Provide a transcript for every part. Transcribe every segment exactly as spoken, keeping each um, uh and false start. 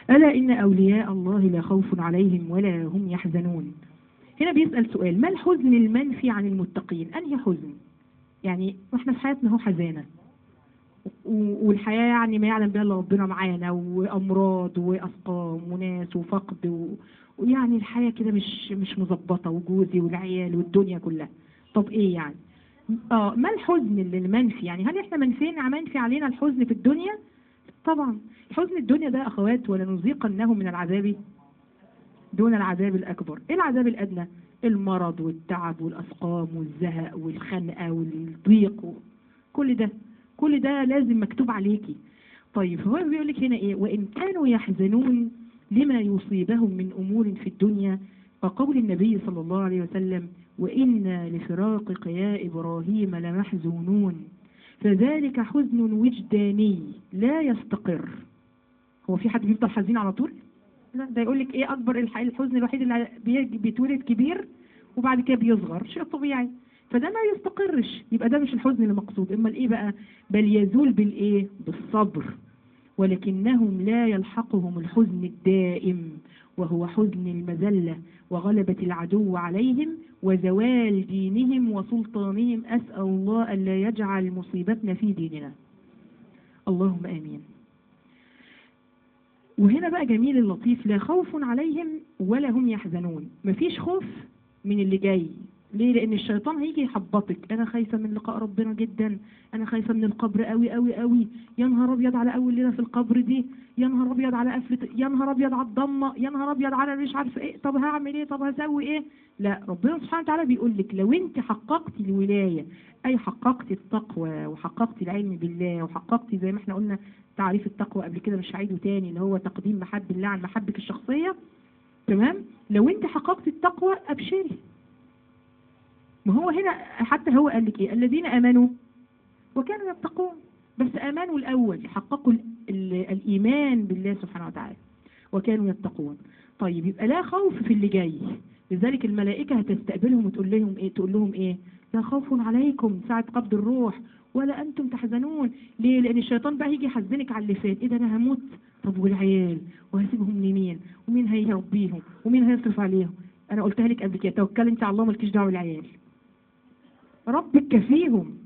ألا إن أولياء الله لا خوف عليهم ولا هم يحزنون. هنا بيسأل سؤال: ما الحزن المنفي عن المتقين؟ أنهي حزن؟ يعني واحنا في حياتنا هو حزانة، والحياة يعني ما يعلم بها الا ربنا معانا، وأمراض وأسقام وناس وفقد و... ويعني الحياة كده مش مش مظبطة، وجوزي والعيال والدنيا كلها. طب إيه يعني؟ اه ما الحزن اللي المنفي؟ يعني هل احنا منفين منفي علينا الحزن في الدنيا؟ طبعا حزن الدنيا ده أخوات ولنذيقنهم من العذاب دون العذاب الأكبر. إيه العذاب الأدنى؟ المرض والتعب والأسقام والزهق والخنقة والضيق و... كل ده كل ده لازم مكتوب عليكي. طيب هو بيقول لك هنا إيه؟ وإن كانوا يحزنون لما يصيبهم من أمور في الدنيا، فقول النبي صلى الله عليه وسلم: وإنا لفراقك يا إبراهيم لمحزونون، فذلك حزن وجداني لا يستقر. هو في حد بيفضل حزين على طول؟ لا، ده يقول لك ايه اكبر الح- الحزن الوحيد اللي بي- بيتولد كبير وبعد كده بيصغر، شيء طبيعي، فده ما يستقرش. يبقى ده مش الحزن المقصود. اما الايه بقى؟ بل يزول بالايه؟ بالصبر، ولكنهم لا يلحقهم الحزن الدائم، وهو حزن المذلة وغلبة العدو عليهم وزوال دينهم وسلطانهم. أسأل الله ألا يجعل مصيبتنا في ديننا، اللهم آمين. وهنا بقى جميل اللطيف: لا خوف عليهم ولا هم يحزنون. مفيش خوف من اللي جاي. ليه؟ لان الشيطان هيجي يحبطك: انا خايفه من لقاء ربنا جدا، انا خايفه من القبر قوي قوي قوي، يا نهار ابيض على اول ليله في القبر دي، يا نهار ابيض على قفله، يا نهار ابيض على الضمه، يا نهار ابيض على مش عارفه ايه، طب هعمل ايه، طب هسوي ايه. لا، ربنا سبحانه وتعالى بيقول لك: لو انت حققتي الولايه، اي حققتي التقوى وحققتي العلم بالله وحققتي زي ما احنا قلنا تعريف التقوى قبل كده، مش هعيده تاني، اللي هو تقديم محب الله عن محبك الشخصيه، تمام؟ لو انت حققتي التقوى ابشري. ما هو هنا حتى هو قال لك ايه؟ الذين امنوا وكانوا يتقون. بس امنوا الاول، حققوا ال ال الايمان بالله سبحانه وتعالى وكانوا يتقون. طيب يبقى لا خوف في اللي جاي. لذلك الملائكه هتستقبلهم وتقول لهم ايه؟ تقول لهم ايه؟ لا خوف عليكم ساعه قبض الروح ولا انتم تحزنون. ليه؟ لان الشيطان بقى هيجي يحزنك على اللي فات. ايه ده، انا هموت، طب والعيال وهسيبهم لمين؟ ومين هيربيهم؟ ومين هيصرف عليهم؟ انا قلتها لك قبل كده: توكلي انت على الله، مالكيش دعوه بالعيال، ربك كفيهم.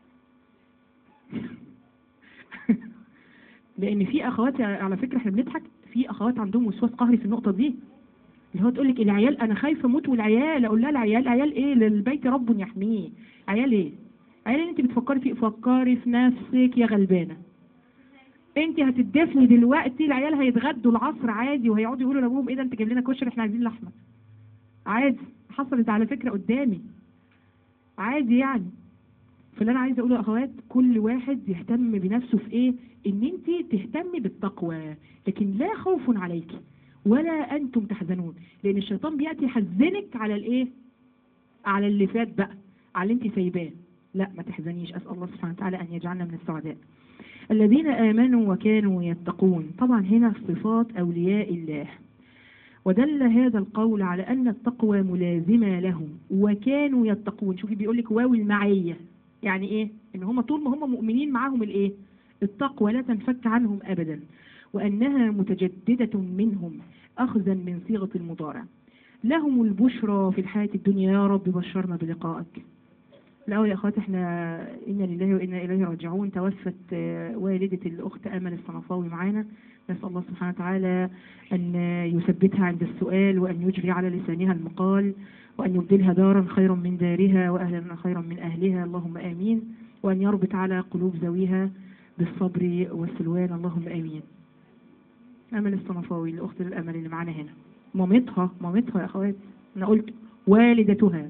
لان في اخوات على فكره، احنا بنضحك، في اخوات عندهم وسواس قهري في النقطه دي، اللي هو تقول لك العيال انا خايفه اموت، والعيال اقول لها العيال عيال ايه؟ للبيت رب يحميه. عيال ايه؟ عيال اللي انت بتفكري فيه؟ فكري في نفسك يا غلبانه. انت هتدفني دلوقتي، العيال هيتغدوا العصر عادي وهيقعدوا يقولوا لابوهم: ايه ده انت جايب لنا كشري، احنا عايزين لحمه. عادي، حصلت على فكره قدامي، عادي يعني. فاللي انا عايزه اقوله يا اخوات: كل واحد يهتم بنفسه في ايه؟ ان انت تهتمي بالتقوى، لكن لا خوف عليك ولا انتم تحزنون. لان الشيطان بياتي يحزنك على الايه؟ على اللي فات بقى، على اللي انت سايباه. لا، ما تحزنيش. اسال الله سبحانه وتعالى ان يجعلنا من السعداء. الذين امنوا وكانوا يتقون. طبعا هنا صفات اولياء الله، ودل هذا القول على ان التقوى ملازمه لهم وكانوا يتقون. شوفي بيقول لك واو المعيه، يعني ايه؟ ان هم طول ما هم مؤمنين معاهم الايه؟ التقوى لا تنفك عنهم ابدا، وانها متجددة منهم اخذا من صيغة المضارع. لهم البشرى في الحياة الدنيا. يا رب بشرنا بلقائك. لا يا اخوات، احنا انا لله وانا اليه راجعون. توفت والدة الاخت امل الصنفاوي معانا، نسال الله سبحانه وتعالى ان يثبتها عند السؤال، وان يجري على لسانها المقال، وأن يبدلها دارا خيرا من دارها وأهلا خيرا من أهلها، اللهم آمين. وأن يربط على قلوب ذويها بالصبر والسلوان، اللهم آمين. أمل الصنفاوي، الأخت الأمل اللي معانا هنا، مامتها مامتها يا أخوات، أنا قلت والدتها،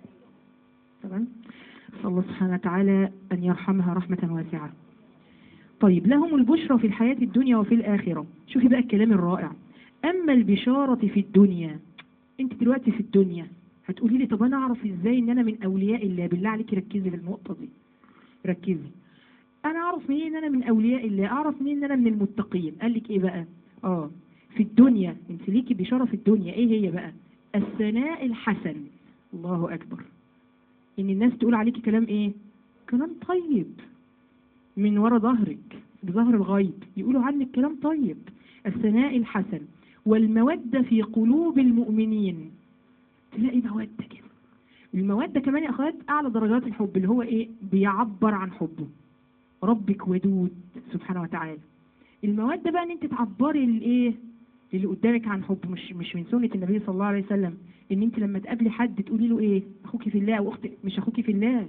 تمام؟ أسأل الله سبحانه وتعالى أن يرحمها رحمة واسعة. طيب، لهم البشرى في الحياة الدنيا وفي الآخرة. شوفي بقى الكلام الرائع: أما البشارة في الدنيا. أنت دلوقتي في الدنيا هتقولي لي: طب انا اعرف ازاي ان انا من اولياء الله؟ بالله عليكي ركزي في النقطه دي، ركزي. انا اعرف منين ان انا من اولياء الله؟ اعرف منين ان انا من المتقين؟ قال لك ايه بقى؟ اه في الدنيا انت ليكي بشاره في الدنيا. ايه هي بقى؟ الثناء الحسن. الله اكبر. ان الناس تقول عليكي كلام ايه؟ كلام طيب من ورا ظهرك، بظهر الغيب يقولوا عنك كلام طيب. الثناء الحسن والمودة في قلوب المؤمنين. تلاقي مودة كده. المودة كمان يا أخوات أعلى درجات الحب، اللي هو إيه؟ بيعبر عن حبه. ربك ودود سبحانه وتعالى. المودة بقى إن أنت تعبري للإيه؟ اللي قدامك عن حب. مش مش من سنة النبي صلى الله عليه وسلم إن أنت لما تقابلي حد تقولي له إيه؟ أخوك في الله أو أختك. مش أخوك في الله،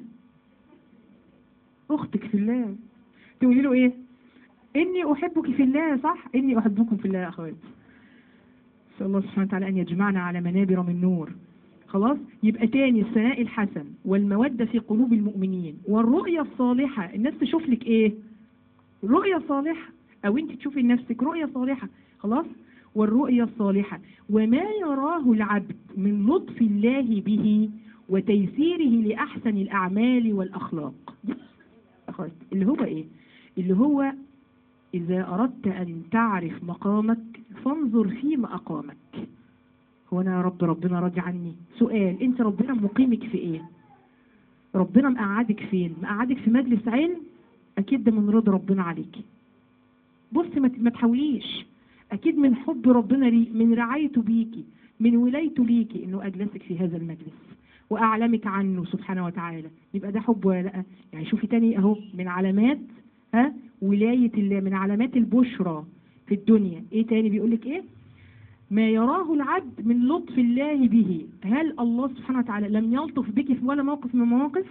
أختك في الله. تقولي له إيه؟ إني أحبك في الله. صح؟ إني أحبكم في الله يا أخوات. نسأل الله سبحانه وتعالى أن يجمعنا على منابر من نور. خلاص؟ يبقى تاني الثناء الحسن والمودة في قلوب المؤمنين والرؤية الصالحة. الناس تشوف لك إيه؟ رؤية صالحة، أو أنت تشوفي لنفسك رؤية صالحة. خلاص؟ والرؤية الصالحة وما يراه العبد من لطف الله به وتيسيره لأحسن الأعمال والأخلاق. اللي هو إيه؟ اللي هو إذا أردت أن تعرف مقامك فانظر فيما أقامك. هو أنا يا رب ربنا راضي عني؟ سؤال، أنت ربنا مقيمك في إيه؟ ربنا مقعدك فين؟ مقعدك في مجلس علم؟ أكيد ده من رضا ربنا عليك. بص ما تحاوليش، أكيد من حب ربنا لي، من رعايته بيكي، من ولايته ليكي إنه أجلسك في هذا المجلس وأعلمك عنه سبحانه وتعالى. يبقى ده حب ولا لأ؟ يعني شوفي تاني أهو من علامات ها ولاية الله، من علامات البشرى في الدنيا. إيه تاني بيقولك إيه؟ ما يراه العبد من لطف الله به. هل الله سبحانه وتعالى لم يلطف بك في ولا موقف من المواقف؟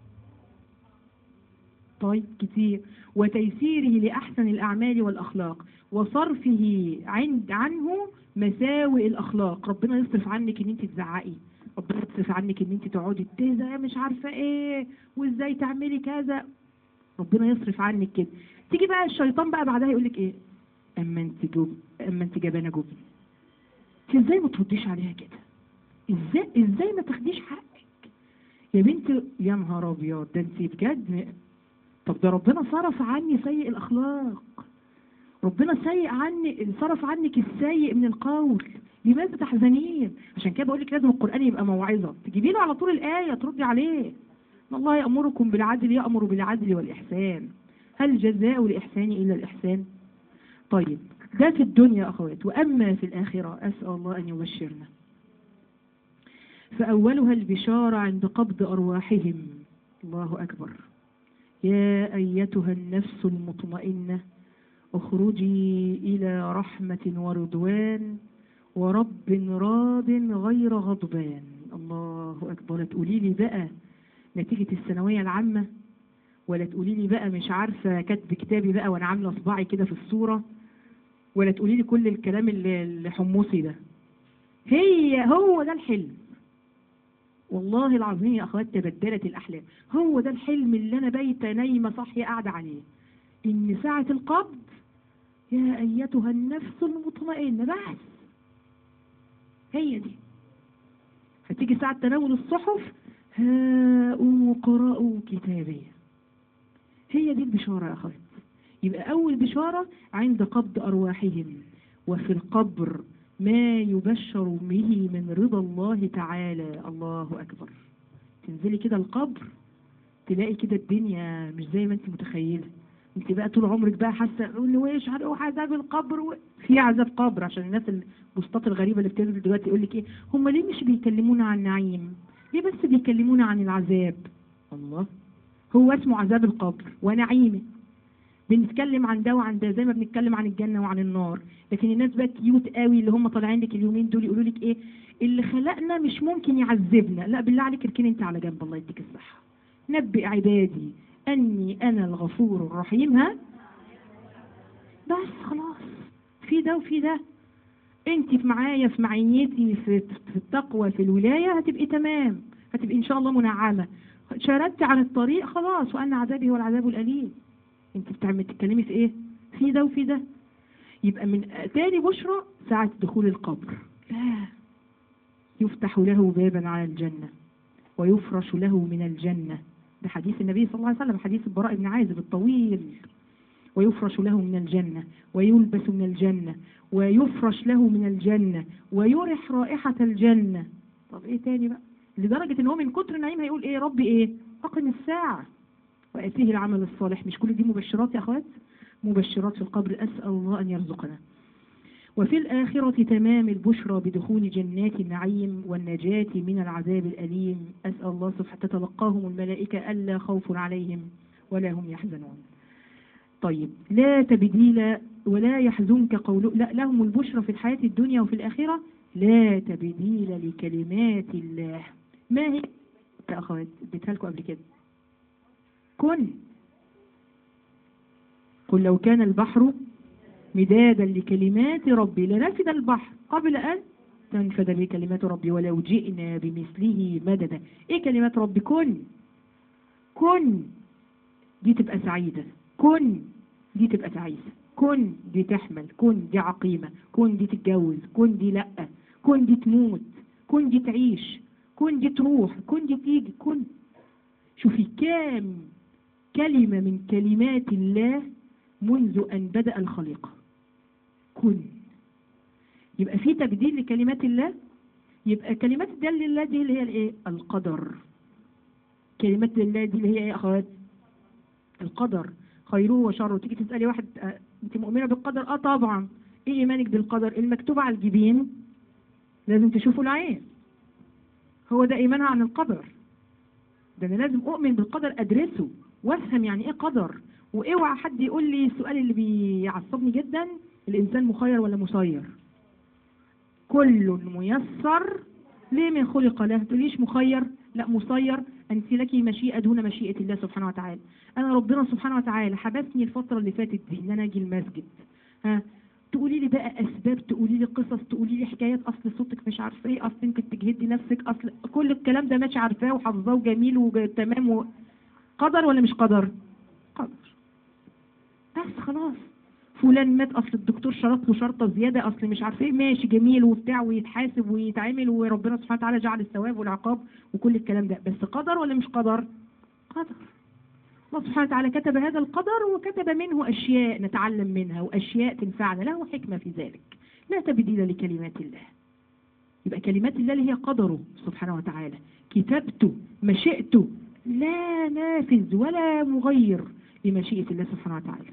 طيب كتير. وتيسيره لأحسن الأعمال والأخلاق وصرفه عند عنه مساوئ الأخلاق. ربنا يصرف عنك ان انت تزعقي، ربنا يصرف عنك ان انت تقعدي تهزأ مش عارفة ايه وازاي تعملي كذا. ربنا يصرف عنك كده. تيجي بقى الشيطان بقى بعدها يقولك ايه؟ اما انت جب اما انت جبانه جبن. انت ازاي ما ترديش عليها كده؟ ازاي ازاي ما تاخديش حقك يا بنت؟ يا نهار ابيض، ده انت بجد. طب ده ربنا صرف عني سيء الاخلاق، ربنا سيء عني، صرف عنك السيء من القول، لماذا تحزنين؟ عشان كده بقول لك لازم القرآن يبقى موعظة، تجيبي له على طول الآية تردي عليه. ان الله يأمركم بالعدل، يأمر بالعدل والإحسان، هل جزاء الإحسان إلا الإحسان؟ طيب ده في الدنيا أخوات. وأما في الآخرة أسأل الله أن يبشرنا. فأولها البشارة عند قبض أرواحهم. الله أكبر. يا أيتها النفس المطمئنة اخرجي إلى رحمة ورضوان ورب راض غير غضبان. الله أكبر. تقولي لي بقى نتيجة الثانوية العامة، ولا تقولي لي بقى مش عارفة كتب كتابي بقى وانا عاملة صباعي كده في الصورة، ولا تقولي لي كل الكلام اللي حمصي ده. هي هو ده الحلم. والله العظيم يا أخوات تبدلت الأحلام. هو ده الحلم اللي أنا بايتة نايمة صاحية قاعدة عليه، إن ساعة القبض يا أيتها النفس المطمئنة، بس هي دي. هتيجي ساعة تناول الصحف، هاؤوا قرأوا كتابي. هي دي البشارة يا أخوات. يبقى أول بشارة عند قبض أرواحهم. وفي القبر ما يبشر به من رضا الله تعالى. الله أكبر. تنزلي كده القبر تلاقي كده الدنيا مش زي ما انت متخيلة. انت بقى طول عمرك بقى حاسه انه ايش عذاب القبر و... في عذاب قبر. عشان الناس البوستات الغريبه اللي بتنزل دلوقتي يقول لك ايه، هم ليه مش بيكلمونا عن النعيم؟ ليه بس بيكلمونا عن العذاب؟ الله، هو اسمه عذاب القبر ونعيمه. بنتكلم عن ده وعن ده زي ما بنتكلم عن الجنه وعن النار. لكن الناس بقى كيوت قوي اللي هم طالعين لك اليومين دول يقولوا لك ايه، اللي خلقنا مش ممكن يعذبنا. لا بالله عليك اركني انت على جنب، الله يديك الصحه. نبئ عبادي أني أنا الغفور الرحيم. ها بس خلاص، في ده وفي ده. انت معايا في معينيتي في في التقوى في الولاية هتبقي تمام، هتبقي إن شاء الله منعمة. شردت عن الطريق خلاص، وأن عذابي هو العذاب الأليم. انت بتعمل تتكلمي في إيه؟ في ده وفي ده. يبقى من تاني بشرى ساعة دخول القبر، لا يفتح له بابا على الجنة ويفرش له من الجنة. ده حديث النبي صلى الله عليه وسلم، حديث البراء بن عازب الطويل. ويفرش له من الجنة ويلبس من الجنة ويفرش له من الجنة ويرح رائحة الجنة. طب ايه تاني بقى؟ لدرجة ان هو من كتر النعيم هيقول ايه، ربي ايه اقم الساعة واتيه العمل الصالح. مش كل دي مبشرات يا اخوات؟ مبشرات في القبر. اسأل الله ان يرزقنا. وفي الآخرة تمام البشرى بدخول جنات النعيم والنجاة من العذاب الأليم. أسأل الله سبحانه تتلقاهم الملائكة ألا خوف عليهم ولا هم يحزنون. طيب لا تبديل ولا يحزنك قوله، لا لهم البشرى في الحياة الدنيا وفي الآخرة لا تبديل لكلمات الله. ما هي يا أخوات اديتها لكم قبل كده؟ كن قل لو كان البحر مدادا لكلمات ربي لنفد البحر قبل أن تنفد بكلمات ربي ولو جئنا بمثله مددا. ايه كلمات ربي؟ كن كن دي تبقى سعيدة، كن دي تبقى تعيسة، كن دي تحمل، كن دي عقيمة، كن دي تتجوز، كن دي لأ، كن دي تموت، كن دي تعيش، كن دي تروح، كن دي تيجي. كن شوفي كام كلمة من كلمات الله منذ أن بدأ الخليقة. كن يبقى في تبديل لكلمات الله. يبقى كلمات الله دي اللي هي الايه؟ القدر. كلمات الله دي اللي هي ايه يا اخوات؟ القدر خيره وشره. تيجي تسألي واحد اه انت مؤمنة بالقدر؟ اه طبعا. ايه ايمانك بالقدر؟ المكتوب على الجبين لازم تشوفوا العين، هو ده ايمانها عن القدر. ده انا لازم اؤمن بالقدر، ادرسه وافهم يعني ايه قدر. واوعى حد يقول لي السؤال اللي بيعصبني جدا، الانسان مخير ولا مسير؟ كل ميسر لما خلق له. تقوليش مخير، لا مسير. انت لك مشيئة دون مشيئة الله سبحانه وتعالى. انا ربنا سبحانه وتعالى حبسني الفترة اللي فاتت دي ان انا اجي المسجد، ها تقولي لي بقى اسباب، تقولي لي قصص، تقولي لي حكايات، اصل صوتك مش عارفه ايه، اصل انت بتجهدي نفسك، اصل كل الكلام ده ماشي عارفاه وحافظاه وجميل وتمام و... قدر ولا مش قدر؟ قدر. بس خلاص فلان مات، اصل الدكتور شرط له شرطه زياده، اصل مش عارفه ايه، ماشي جميل وبتاع ويتحاسب ويتعمل وربنا سبحانه وتعالى جعل الثواب والعقاب وكل الكلام ده. بس قدر ولا مش قدر؟ قدر. الله سبحانه وتعالى كتب هذا القدر وكتب منه أشياء نتعلم منها وأشياء تنفعنا، له حكمة في ذلك. لا تبديل لكلمات الله. يبقى كلمات الله اللي هي قدره سبحانه وتعالى، كتابته، مشيئته، لا نافذ ولا مغير لمشيئة الله سبحانه وتعالى.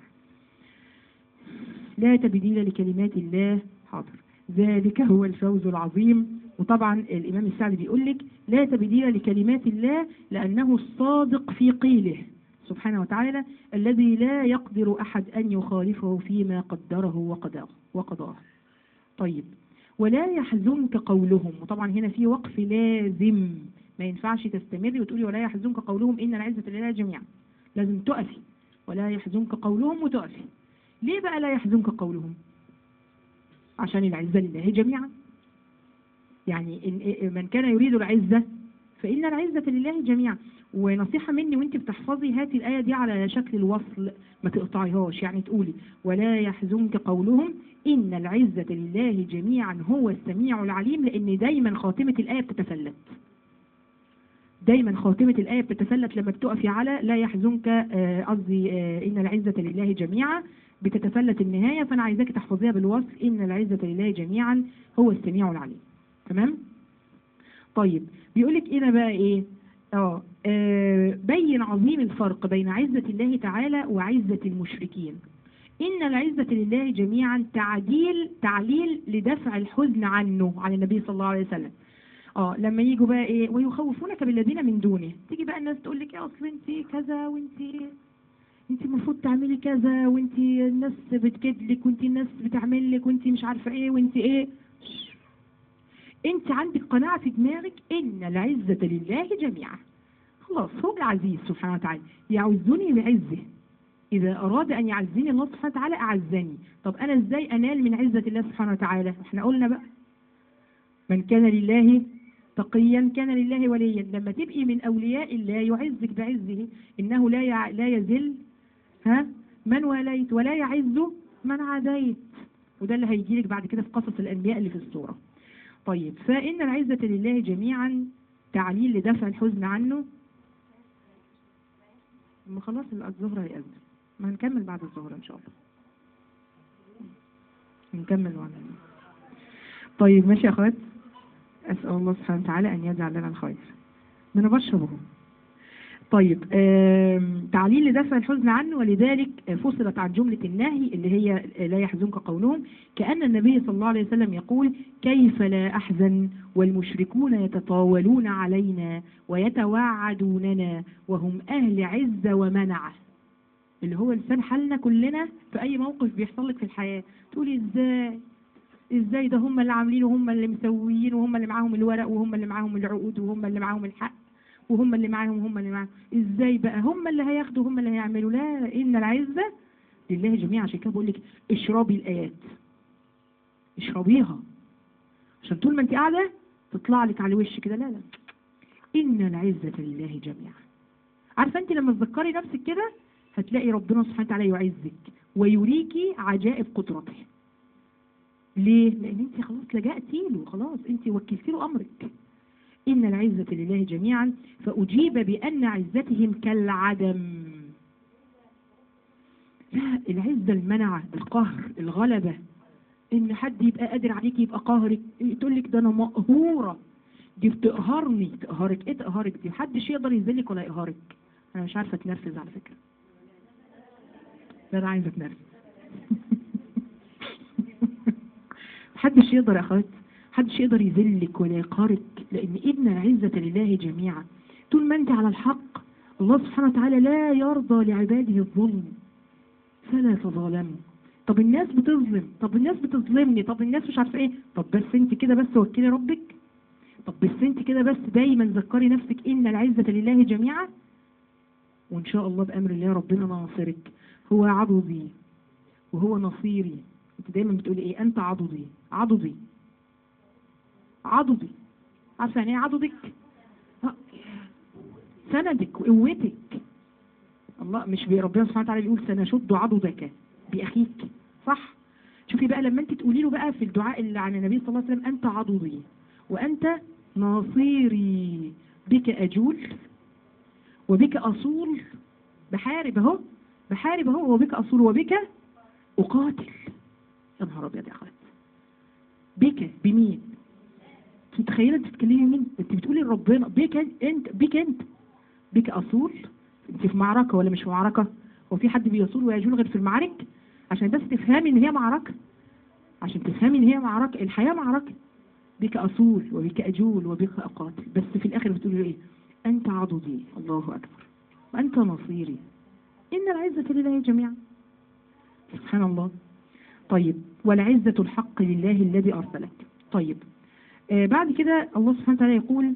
لا تبديل لكلمات الله. حاضر. ذلك هو الفوز العظيم. وطبعا الإمام السعدي بيقول لك لا تبديل لكلمات الله لأنه الصادق في قيله سبحانه وتعالى الذي لا يقدر أحد أن يخالفه فيما قدره وقضاه وقضاه. طيب ولا يحزنك قولهم. وطبعا هنا في وقف لازم، ما ينفعش تستمري وتقولي ولا يحزنك قولهم إن العزة لله جميعا. لازم تقفي ولا يحزنك قولهم وتقفي. ليه بقى لا يحزنك قولهم؟ عشان العزة لله جميعا. يعني من كان يريد العزة فإن العزة لله جميعا. ونصيحة مني وانت بتحفظي هاتي الآية دي على شكل الوصل، ما تقطعيهاش. يعني تقولي ولا يحزنك قولهم إن العزة لله جميعا هو السميع العليم، لأن دايما خاتمة الآية بتتفلت. دايما خاتمة الآية بتتفلت لما بتقفي على لا يحزنك قصدي آه آه إن العزة لله جميعا، بتتفلت النهاية. فأنا عايزاك تحفظيها بالوصف إن العزة لله جميعا هو السميع العليم. تمام؟ طيب بيقولك هنا بقى إيه؟ آه, آه بين عظيم الفرق بين عزة الله تعالى وعزة المشركين. إن العزة لله جميعا تعديل تعليل لدفع الحزن عنه عن النبي صلى الله عليه وسلم. اه لما يجوا بقى ايه ويخوفونك بالذين من دونه، تيجي بقى الناس تقول لك يا اصل انت كذا وانت انت المفروض تعملي كذا وانت الناس بتكدلك وانت الناس بتعمل لك وانت مش عارفه ايه وانت ايه. انت عندك قناعه في دماغك ان العزه لله جميعا. خلاص هو العزيز سبحانه وتعالى يعزني بعزه. اذا اراد ان يعزني الله سبحانه وتعالى اعزني. طب انا ازاي انال من عزه الله سبحانه وتعالى؟ احنا قلنا بقى من كان لله تقيا كان لله وليا. لما تبقي من أولياء الله يعزك بعزه. إنه لا يع... لا يذل ها من واليت ولا يعز من عاديت. وده اللي هيجيلك بعد كده في قصص الأنبياء اللي في السورة. طيب فإن العزة لله جميعا تعليل لدفع الحزن عنه. ما خلاص الظهر هيأذن، ما هنكمل بعد الظهر إن شاء الله. نكمل معنا. طيب ماشي يا أخوات. أسأل الله سبحانه وتعالى أن يجعل لنا الخير. من بشره. طيب آم، تعليل لدفع الحزن عنه، ولذلك فصلت عن جملة النهي اللي هي لا يحزنك قولهم، كأن النبي صلى الله عليه وسلم يقول كيف لا أحزن والمشركون يتطاولون علينا ويتوعدوننا وهم أهل عزة ومنعة. اللي هو لسان حالنا كلنا في أي موقف بيحصل لك في الحياة، تقولي إزاي إزاي ده هم اللي عاملين وهم اللي مسويين وهم اللي معاهم الورق وهم اللي معاهم العقود وهم اللي معاهم الحق وهم اللي معاهم وهم اللي معاهم، ازاي بقى هم اللي هياخدوا هم اللي هيعملوا؟ لا، ان العزة لله جميعا. عشان كده بقول لك اشربي الايات، اشربيها، عشان طول ما انت قاعده تطلع لك على وش كده. لا لا، ان العزة لله جميعا. عارفه انت لما تذكري نفسك كده هتلاقي ربنا سبحانه وتعالى يعزك ويريكي عجائب قدرته. ليه؟ لان انت خلاص لجأتي له، خلاص انت وكلتي له امرك. إن العزة لله جميعا، فأجيب بأن عزتهم كالعدم. لا، العزة المنعة، القهر، الغلبة، إن حد يبقى قادر عليك يبقى قاهرك، تقول لك ده أنا مقهورة، دي بتقهرني. تقهرك إيه؟ تقهرك دي محدش يقدر يذلك ولا يقهرك. أنا مش عارفة أتنرفز على فكرة، لا أنا عايزة أتنرفز. محدش يقدر يا أخوات، محدش يقدر يذلك ولا يقهرك، لأن إن العزة لله جميعا. طول ما أنت على الحق الله سبحانه وتعالى لا يرضى لعباده الظلم، فلا تظالموا. طب الناس بتظلم، طب الناس بتظلمني، طب الناس مش عارفه ايه، طب بس انت كده بس وكلي ربك، طب بس انت كده بس دايما ذكري نفسك ان العزة لله جميعا، وان شاء الله بأمر الله ربنا ناصرك. هو عضدي وهو نصيري. انت دايما بتقولي ايه؟ انت عضدي، عضدي عضدي. عارفه يعني ايه عضدك؟ سندك وقوتك. الله مش ربنا سبحانه وتعالى يقول سنشد عضدك بأخيك، صح؟ شوفي بقى لما انت تقولي له بقى في الدعاء اللي عن النبي صلى الله عليه وسلم انت عضدي وانت ناصيري، بك اجول وبك اصول. بحارب اهو، بحارب اهو، وبك اصول وبك اقاتل. يا نهار ابيض يا اخوات، بك بمين؟ انت متخيله انت بتتكلمي مين؟ انت بتقولي لربنا بك انت، بك انت، بك اصول. انت في معركه ولا مش في معركه؟ هو في حد بيصول ويجول غير في المعارك؟ عشان بس تفهمي ان هي معركه، عشان تفهمي ان هي معركه، الحياه معركه. بك اصول وبك اجول وبك اقاتل، بس في الاخر بتقولي ايه؟ انت عضدي، الله اكبر، وانت نصيري، ان العزه لله جميعا. سبحان الله. طيب والعزه الحق لله الذي ارسلك. طيب آه بعد كده الله سبحانه وتعالى يقول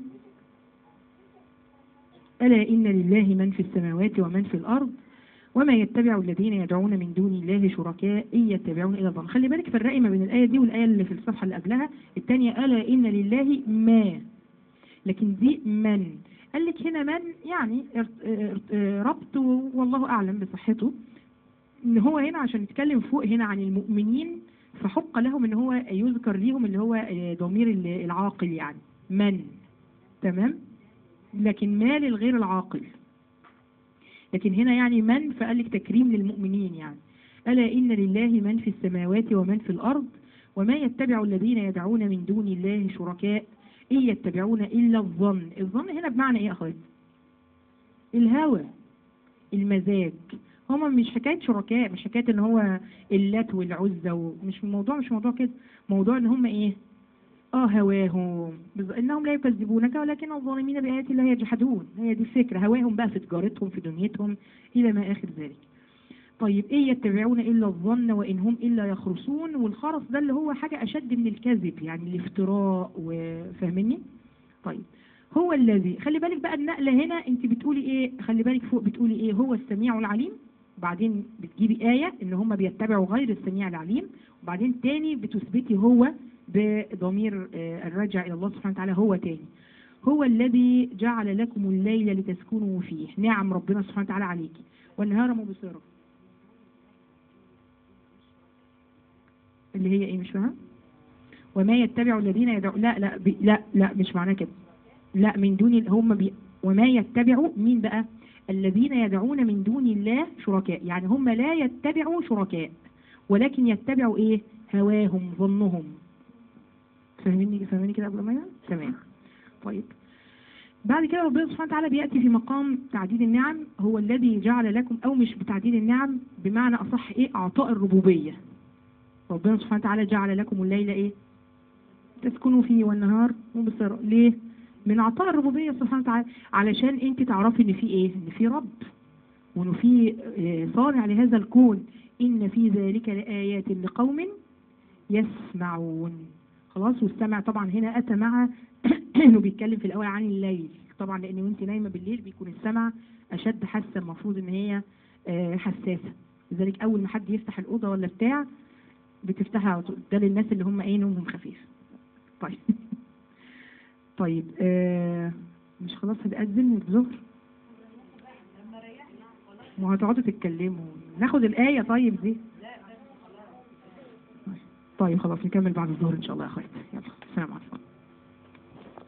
ألا إن لله من في السماوات ومن في الأرض وما يتبع الذين يدعون من دون الله شركاء إن يتبعون إلا الظن. خلي بالك فرقي ما بين الآية دي والآية اللي في الصفحة اللي قبلها الثانية، ألا إن لله ما، لكن دي من. قال لك هنا من يعني ربط والله أعلم بصحته، إن هو هنا عشان يتكلم فوق هنا عن المؤمنين فحق لهم إن هو يذكر ليهم اللي هو ضمير العاقل يعني من، تمام؟ لكن ما للغير العاقل. لكن هنا يعني من، فقال لك تكريم للمؤمنين يعني. ألا إن لله من في السماوات ومن في الأرض وما يتبع الذين يدعون من دون الله شركاء إن يتبعون إلا الظن. الظن هنا بمعنى إيه أخوات؟ الهوى، المزاج. هما مش حكاية شركاء، مش حكاية إن هو اللات والعزة، ومش موضوع مش موضوع كده، موضوع إن هما إيه؟ اه هواهم، انهم لا يكذبونك ولكن الظالمين بآيات الله يجحدون. هي دي الفكرة، هواهم بقى في تجارتهم في دنيتهم الى ما اخر ذلك. طيب ايه يتبعون الا الظن وان هم الا يخرصون. والخرص ده اللي هو حاجة اشد من الكذب يعني الافتراء، وفاهمني؟ طيب هو الذي، خلي بالك بقى النقلة هنا انت بتقولي ايه، خلي بالك فوق بتقولي ايه؟ هو السميع العليم، بعدين بتجيبي آية ان هم بيتبعوا غير السميع العليم، وبعدين تاني بتثبتي هو بضمير الرجع إلى الله سبحانه وتعالى. هو تاني هو الذي جعل لكم الليل لتسكنوا فيه، نعم ربنا سبحانه وتعالى عليك، والنهار مبصرا. اللي هي ايه مش فاهمه؟ وما يتبع الذين يدعو، لا لا بي لا لا مش معناه كده، لا من دون هم بي وما يتبعوا مين بقى؟ الذين يدعون من دون الله شركاء، يعني هم لا يتبعوا شركاء ولكن يتبعوا ايه؟ هواهم، ظنهم. فاهميني فاهميني كده قبل ما؟ تمام. طيب بعد كده ربنا سبحانه وتعالى بيأتي في مقام تعديد النعم، هو الذي جعل لكم، أو مش بتعديد النعم بمعنى أصح إيه، أعطاء الربوبية. ربنا سبحانه وتعالى جعل لكم الليل إيه، تسكنوا فيه والنهار مبصرا. ليه؟ من عطاء الربوبية سبحانه وتعالى، علشان انت تعرفي ان في ايه، ان في رب، وانه في صانع لهذا الكون. ان في ذلك لآيات لقوم يسمعون. خلاص، والسمع طبعا هنا اتى مع انه بيتكلم في الاول عن الليل، طبعا لان وانت نايمه بالليل بيكون السمع اشد حاسه، المفروض ان هي حساسه. لذلك اول ما حد يفتح الاوضه ولا بتاع بتفتحها على طول، ده للناس اللي هم ايه نومهم خفيف. طيب طيب آه مش خلاص هتأذن الظهر؟ ما هتقعدوا تتكلموا، ناخد الآية طيب دي. طيب خلاص نكمل بعد الظهر إن شاء الله يا أخواتي، يلا السلام عليكم.